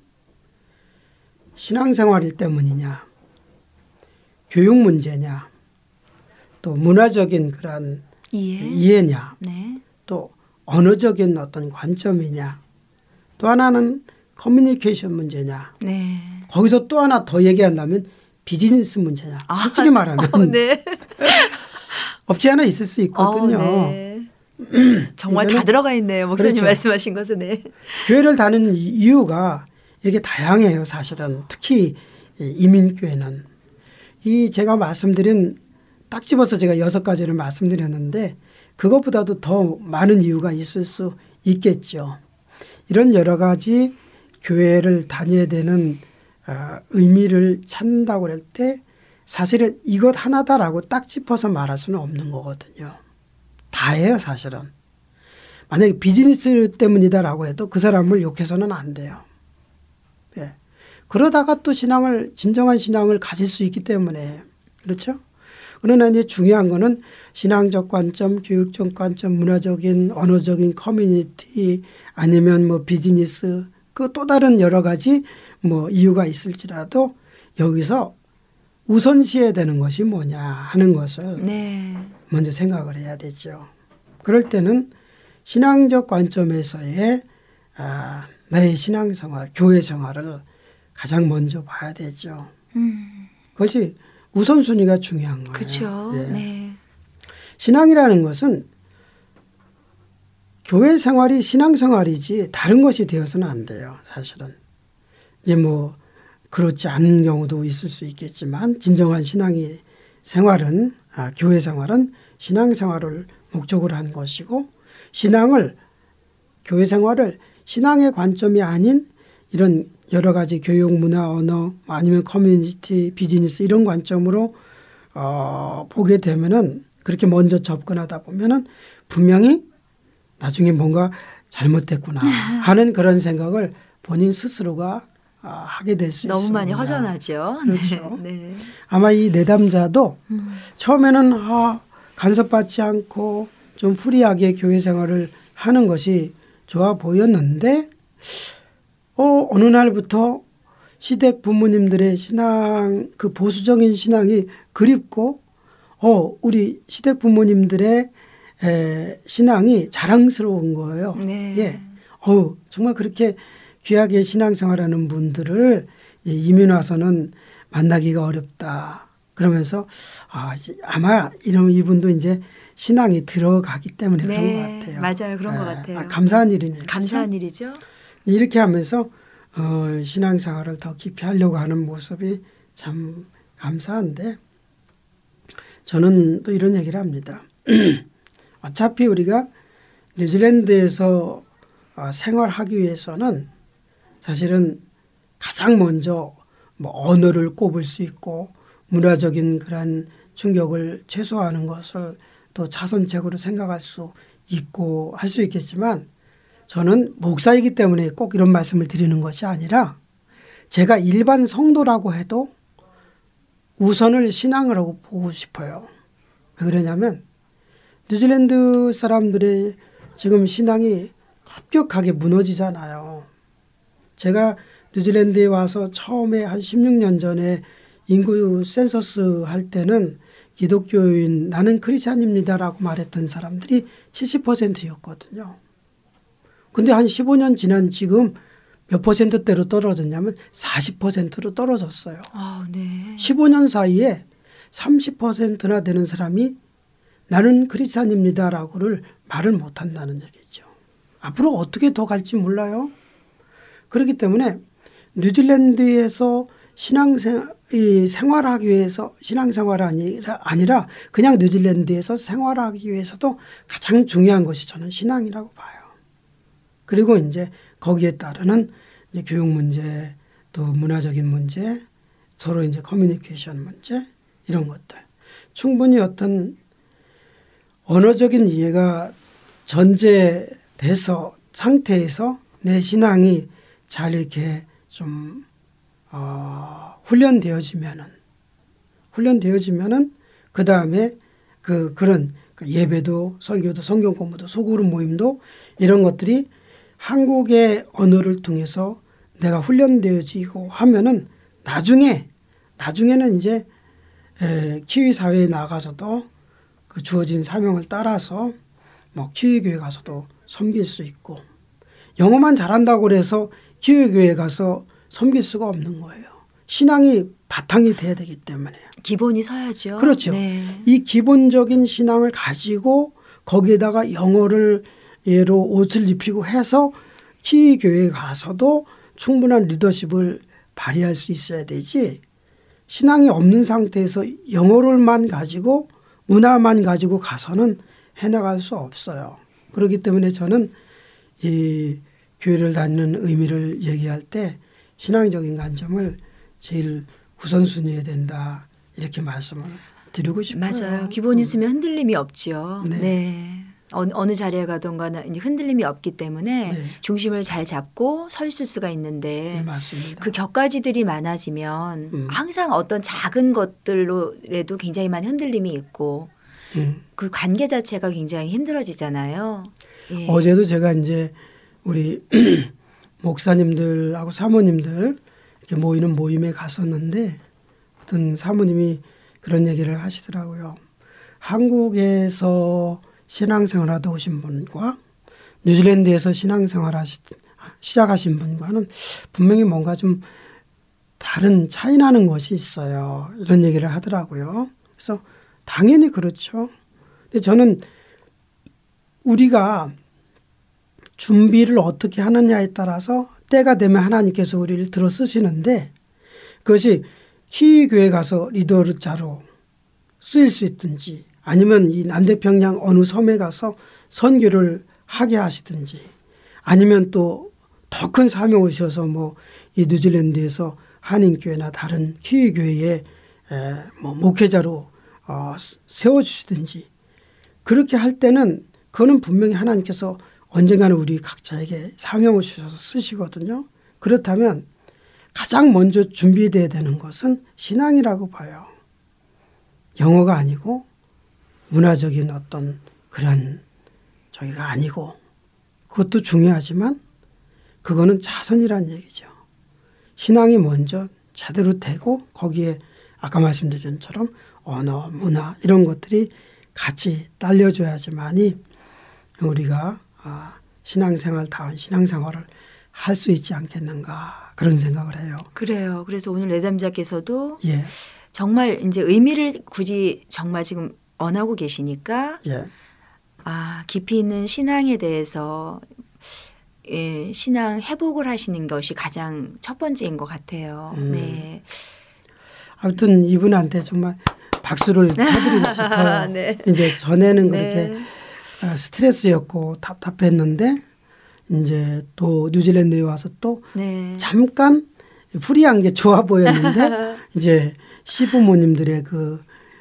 신앙생활일 때문이냐, 교육 문제냐, 또 문화적인 그런 이해냐, 네. 또 언어적인 어떤 관점이냐, 또 하나는 커뮤니케이션 문제냐. 네. 거기서 또 하나 더 얘기한다면 비즈니스 문제냐. 솔직히 말하면 네. 없지 않아 있을 수 있거든요. 네. 정말 다 들어가 있네요. 목사님 그렇죠. 말씀하신 것은. 네. 교회를 다니는 이유가 이렇게 다양해요. 사실은 특히 이민교회는. 제가 말씀드린 딱 집어서 제가 6가지를 말씀드렸는데 그것보다도 더 많은 이유가 있을 수 있겠죠. 이런 여러 가지 교회를 다녀야 되는 의미를 찾는다고 할 때 사실은 이것 하나다라고 딱 짚어서 말할 수는 없는 거거든요. 다예요 사실은. 만약에 비즈니스 때문이다라고 해도 그 사람을 욕해서는 안 돼요. 네. 그러다가 또 진정한 신앙을 가질 수 있기 때문에 그렇죠. 그러나 이제 중요한 거는 신앙적 관점, 교육적 관점, 문화적인, 언어적인 커뮤니티 아니면 뭐 비즈니스 그 또 다른 여러 가지 뭐 이유가 있을지라도 여기서 우선시해야 되는 것이 뭐냐 하는 것을 네. 먼저 생각을 해야 되죠. 그럴 때는 신앙적 관점에서의 나의 신앙생활, 교회 생활을 가장 먼저 봐야 되죠. 그것이 우선순위가 중요한 거예요. 그렇죠. 예. 네. 신앙이라는 것은 교회 생활이 신앙생활이지 다른 것이 되어서는 안 돼요. 사실은. 이제 뭐 그렇지 않은 경우도 있을 수 있겠지만 진정한 생활은 교회 생활은 신앙생활을 목적으로 한 것이고 교회 생활을 신앙의 관점이 아닌 이런 여러 가지 교육, 문화, 언어 아니면 커뮤니티, 비즈니스 이런 관점으로 보게 되면은 그렇게 먼저 접근하다 보면은 분명히 나중에 뭔가 잘못됐구나 하는 그런 생각을 본인 스스로가 하게 될 수 있습니다. 너무 많이 허전하죠. 그렇죠. 네. 아마 이 내담자도 처음에는 간섭받지 않고 좀 프리하게 교회 생활을 하는 것이 좋아 보였는데 어느 날부터 시댁 부모님들의 신앙 그 보수적인 신앙이 그립고 우리 시댁 부모님들의 신앙이 자랑스러운 거예요. 네. 예. 정말 그렇게 귀하게 신앙생활하는 분들을 이민 와서는 만나기가 어렵다. 그러면서 아마 이분도 이제 신앙이 들어가기 때문에 네. 그런 것 같아요. 맞아요. 그런 것 같아요. 감사한 일이네요. 감사한 일이죠. 이렇게 하면서 신앙생활을 더 깊이 하려고 하는 모습이 참 감사한데 저는 또 이런 얘기를 합니다. 어차피 우리가 뉴질랜드에서 생활하기 위해서는 사실은 가장 먼저 뭐 언어를 꼽을 수 있고 문화적인 그런 충격을 최소화하는 것을 또 차선책으로 생각할 수 있고 할 수 있겠지만 저는 목사이기 때문에 꼭 이런 말씀을 드리는 것이 아니라 제가 일반 성도라고 해도 우선을 신앙이라고 보고 싶어요. 왜 그러냐면 뉴질랜드 사람들의 지금 신앙이 급격하게 무너지잖아요. 제가 뉴질랜드에 와서 처음에 한 16년 전에 인구 센서스 할 때는 기독교인 나는 크리스찬입니다라고 말했던 사람들이 70%였거든요. 근데 한 15년 지난 지금 몇 퍼센트대로 떨어졌냐면 40%로 떨어졌어요. 네. 15년 사이에 30%나 되는 사람이 나는 크리스찬입니다라고를 말을 못한다는 얘기죠. 앞으로 어떻게 더 갈지 몰라요. 그렇기 때문에 뉴질랜드에서 생활하기 위해서 신앙생활이 아니라 그냥 뉴질랜드에서 생활하기 위해서도 가장 중요한 것이 저는 신앙이라고 봐요. 그리고 이제 거기에 따르는 이제 교육 문제, 또 문화적인 문제, 서로 이제 커뮤니케이션 문제 이런 것들 충분히 어떤 언어적인 이해가 전제돼서 상태에서 내 신앙이 잘 이렇게 좀 훈련되어지면은 그 다음에 그런 예배도 설교도 성경 공부도 소그룹 모임도 이런 것들이 한국의 언어를 통해서 내가 훈련되어지고 하면은 나중에는 이제 키위 사회에 나가서도 그 주어진 사명을 따라서 뭐 키위 교회 가서도 섬길 수 있고 영어만 잘한다고 그래서 키위 교회 가서 섬길 수가 없는 거예요. 신앙이 바탕이 돼야 되기 때문에. 기본이 서야죠. 그렇죠. 네. 이 기본적인 신앙을 가지고 거기에다가 영어를 예로 옷을 입히고 해서 키위 교회에 가서도 충분한 리더십을 발휘할 수 있어야 되지 신앙이 없는 상태에서 영어를만 가지고 문화만 가지고 가서는 해나갈 수 없어요. 그렇기 때문에 저는 이 교회를 다니는 의미를 얘기할 때 신앙적인 관점을 제일 우선순위해야 된다 이렇게 말씀을 드리고 싶어요. 맞아요. 기본이 있으면 흔들림이 없지요. 네. 네. 어느 자리에 가던 간에 이제 흔들림이 없기 때문에 네. 중심을 잘 잡고 서 있을 수가 있는데 네, 맞습니다. 그 격가지들이 많아지면 항상 어떤 작은 것들로라도 굉장히 많은 흔들림이 있고 그 관계 자체가 굉장히 힘들어지잖아요. 예. 어제도 제가 이제 우리 목사님들하고 사모님들 이렇게 모이는 모임에 갔었는데 어떤 사모님이 그런 얘기를 하시더라고요. 한국에서 신앙생활 하다 오신 분과 뉴질랜드에서 신앙생활 시작하신 분과는 분명히 뭔가 좀 다른 차이 나는 것이 있어요. 이런 얘기를 하더라고요. 그래서 당연히 그렇죠. 근데 저는 우리가 준비를 어떻게 하느냐에 따라서 때가 되면 하나님께서 우리를 들어 쓰시는데 그것이 키위 교회 가서 리더자로 쓰일 수 있든지 아니면 이 남태평양 어느 섬에 가서 선교를 하게 하시든지 아니면 또 더 큰 사명을 주셔서 뭐 이 뉴질랜드에서 한인교회나 다른 키위 교회에 뭐 목회자로 세워주시든지 그렇게 할 때는 그거는 분명히 하나님께서 언젠가는 우리 각자에게 사명을 주셔서 쓰시거든요. 그렇다면 가장 먼저 준비돼야 되는 것은 신앙이라고 봐요. 영어가 아니고 문화적인 어떤 그런 저기가 아니고 그것도 중요하지만 그거는 차선이란 얘기죠. 신앙이 먼저 제대로 되고 거기에 아까 말씀드린 것처럼 언어, 문화 이런 것들이 같이 딸려줘야지만이 우리가 신앙생활다운 신앙생활을 할 수 있지 않겠는가 그런 생각을 해요. 그래요. 그래서 오늘 내담자께서도 예. 정말 이제 의미를 굳이 정말 지금 언하고 계시니까 예. 깊이 있는 신앙에 대해서 예, 신앙 회복을 하시는 것이 가장 첫 번째인 것 같아요. 네. 아무튼 이분한테 정말 박수를 쳐드리고 싶어요. 네. 이제 전에는 네. 그렇게 스트레스였고 답답했는데 이제 또 뉴질랜드에 와서 또 네. 잠깐 프리한 게 좋아 보였는데 이제 시부모님들의 그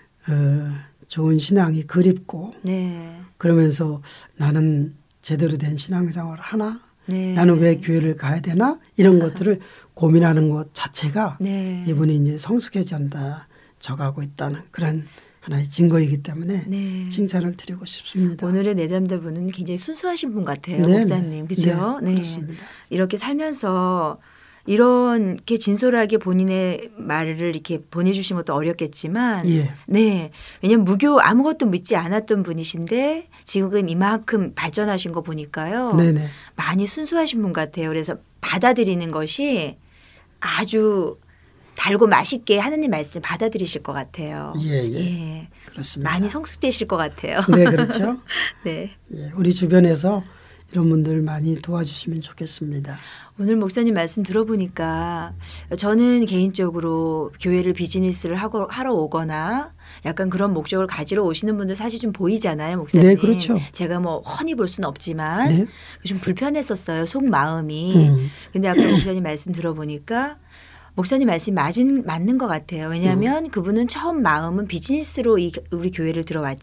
좋은 신앙이 그립고 네. 그러면서 나는 제대로 된 신앙생활을 하나? 네. 나는 왜 교회를 가야 되나? 이런 것들을 고민하는 것 자체가 네. 이분이 이제 성숙해진다 져가고 있다는 그런 하나의 증거이기 때문에 네. 칭찬을 드리고 싶습니다. 오늘의 내담자분은 굉장히 순수하신 분 같아요. 네, 목사님. 그죠? 네, 그렇습니다. 이렇게 살면서 이렇게 진솔하게 본인의 말을 이렇게 보내주신 것도 어렵겠지만 예. 네. 왜냐하면 무교 아무것도 믿지 않았던 분이신데 지금 이만큼 발전하신 거 보니까요. 네네. 많이 순수하신 분 같아요. 그래서 받아들이는 것이 아주 달고 맛있게 하느님 말씀을 받아들이실 것 같아요. 예, 예. 예. 그렇습니다. 많이 성숙되실 것 같아요. 네, 그렇죠. 네. 예, 우리 주변에서 이런 분들 많이 도와주시면 좋겠습니다. 오늘 목사님 말씀 들어보니까 저는 개인적으로 교회를 비즈니스를 하러 오거나 약간 그런 목적을 가지러 오시는 분들 사실 좀 보이잖아요, 목사님. 네, 그렇죠. 제가 뭐 훤히 볼 수는 없지만 네. 좀 불편했었어요, 속 마음이. 근데 아까 목사님 말씀 들어보니까 목사님 말씀이 맞는 것 같아요. 왜냐하면 그분은 처음 마음은 비즈니스로 우리 교회를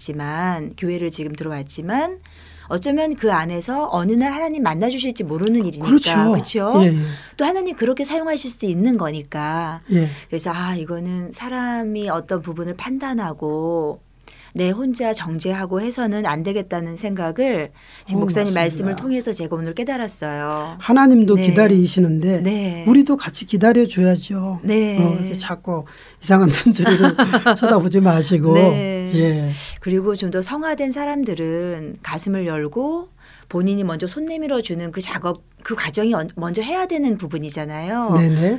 교회를 지금 들어왔지만 어쩌면 그 안에서 어느 날 하나님 만나 주실지 모르는 일이니까. 그렇죠. 예, 예. 또 하나님 그렇게 사용하실 수도 있는 거니까. 예. 그래서 이거는 사람이 어떤 부분을 판단하고 내 혼자 정죄하고 해서는 안 되겠다는 생각을 지금 목사님 맞습니다. 말씀을 통해서 제가 오늘 깨달았어요. 하나님도 네. 기다리시는데 네. 우리도 같이 기다려줘야죠. 네. 이렇게 자꾸 이상한 눈초리로 쳐다보지 마시고. 네. 예. 그리고 좀 더 성화된 사람들은 가슴을 열고 본인이 먼저 손 내밀어 주는 그 작업, 그 과정이 먼저 해야 되는 부분이잖아요. 네네.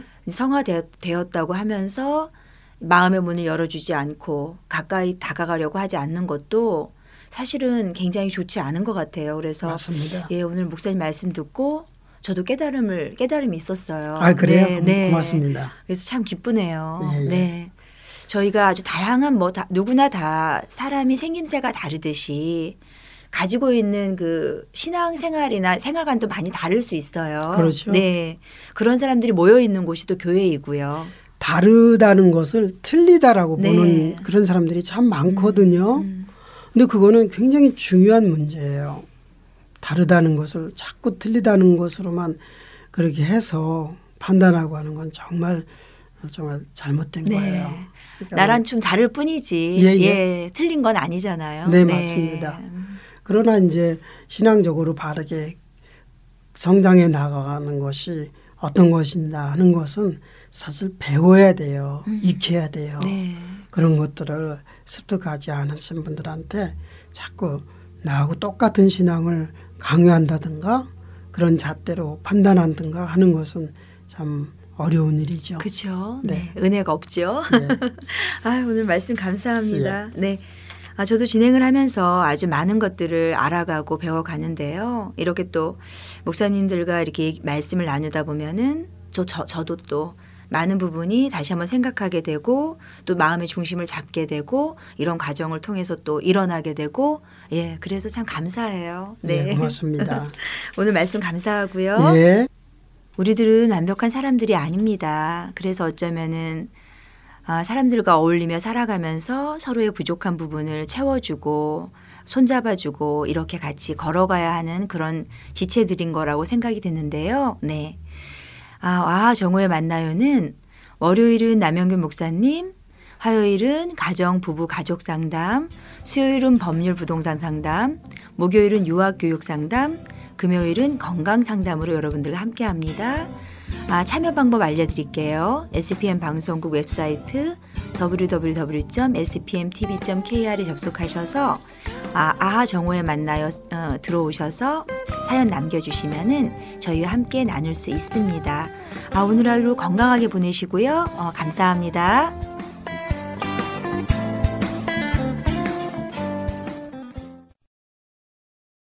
성화되었다고 하면서 마음의 문을 열어주지 않고 가까이 다가가려고 하지 않는 것도 사실은 굉장히 좋지 않은 것 같아요. 그래서 맞습니다. 예, 오늘 목사님 말씀 듣고 저도 깨달음이 있었어요. 그래요? 네. 고맙습니다. 그래서 참 기쁘네요. 예, 예. 네. 저희가 아주 다양한 누구나 다 사람이 생김새가 다르듯이 가지고 있는 그 신앙생활이나 생활관도 많이 다를 수 있어요. 그렇죠. 네. 그런 사람들이 모여 있는 곳이 또 교회이고요. 다르다는 것을 틀리다라고 네. 보는 그런 사람들이 참 많거든요. 근데 그거는 굉장히 중요한 문제예요. 다르다는 것을 자꾸 틀리다는 것으로만 그렇게 해서 판단하고 하는 건 정말 잘못된 네. 거예요. 그러니까 나랑 좀 다를 뿐이지. 예, 예. 예, 틀린 건 아니잖아요. 네, 맞습니다. 그러나 이제 신앙적으로 바르게 성장해 나가는 것이 어떤 것인가 하는 것은 사실 배워야 돼요. 익혀야 돼요. 네. 그런 것들을 습득하지 않으신 분들한테 자꾸 나하고 똑같은 신앙을 강요한다든가 그런 잣대로 판단한다든가 하는 것은 참 어려운 일이죠. 그렇죠. 네. 네. 은혜가 없죠. 네. 오늘 말씀 감사합니다. 네. 저도 진행을 하면서 아주 많은 것들을 알아가고 배워가는데요. 이렇게 또 목사님들과 이렇게 말씀을 나누다 보면은 저도 또 많은 부분이 다시 한번 생각하게 되고 또 마음의 중심을 잡게 되고 이런 과정을 통해서 또 일어나게 되고 예, 그래서 참 감사해요. 네. 네, 고맙습니다. 오늘 말씀 감사하고요. 예. 우리들은 완벽한 사람들이 아닙니다. 그래서 어쩌면은 사람들과 어울리며 살아가면서 서로의 부족한 부분을 채워주고 손잡아주고 이렇게 같이 걸어가야 하는 그런 지체들인 거라고 생각이 드는데요. 네. 정오에 만나요는 월요일은 남영균 목사님, 화요일은 가정, 부부, 가족 상담, 수요일은 법률 부동산 상담, 목요일은 유학 교육 상담, 금요일은 건강 상담으로 여러분들과 함께합니다. 참여 방법 알려드릴게요. SPM 방송국 웹사이트 www.spmtv.kr에 접속하셔서 정오에 만나요 들어오셔서 사연 남겨주시면은 저희와 함께 나눌 수 있습니다. 오늘 하루 건강하게 보내시고요. 감사합니다.